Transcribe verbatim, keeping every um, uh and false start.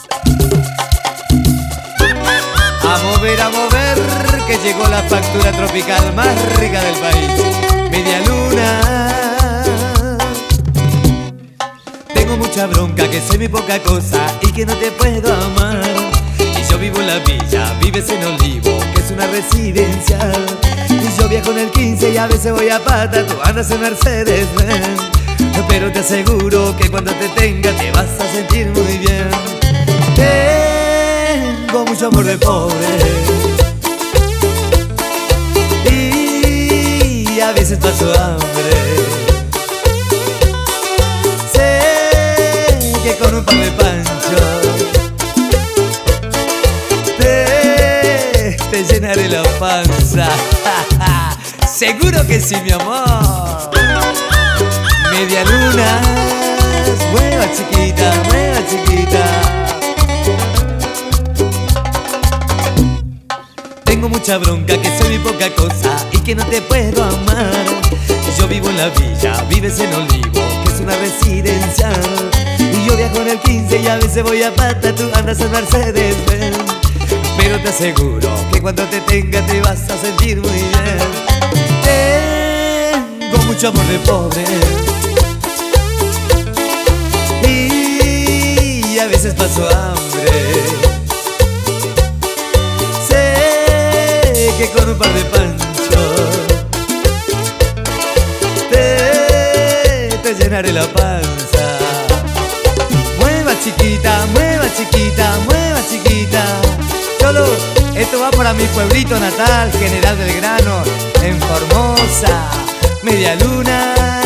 A mover, a mover, que llegó la factura tropical más rica del país. Media luna. Tengo mucha bronca, que soy muy poca cosa y que no te puedo amar. Y yo vivo en la villa, vives en Olivo, que es una residencial. Y yo viajo en el quince y a veces voy a pata, tú andas en Mercedes-Benz. Pero te aseguro que cuando te tenga te vas a sentir muy bien. Tengo mucho amor de pobre y a veces paso hambre. Sé que con un par de panchos te, te llenaré la panza. Seguro que sí, mi amor. Media luna, mueva chiquita, mueva chiquita. Tengo mucha bronca, que soy muy poca cosa y que no te puedo amar. Yo vivo en la villa, vives en Olivo, que es una residencial. Y yo viajo en el quince y a veces voy a pata, tú andas en Mercedes-Benz. Pero te aseguro que cuando te tenga te vas a sentir muy bien. Tengo mucho amor de pobre y a veces paso hambre. Sé que con un par de panchos te, te llenaré la panza. Mueva chiquita, mueva chiquita, mueva chiquita. Solo esto va para mi pueblito natal, General Belgrano, en Formosa. Media luna.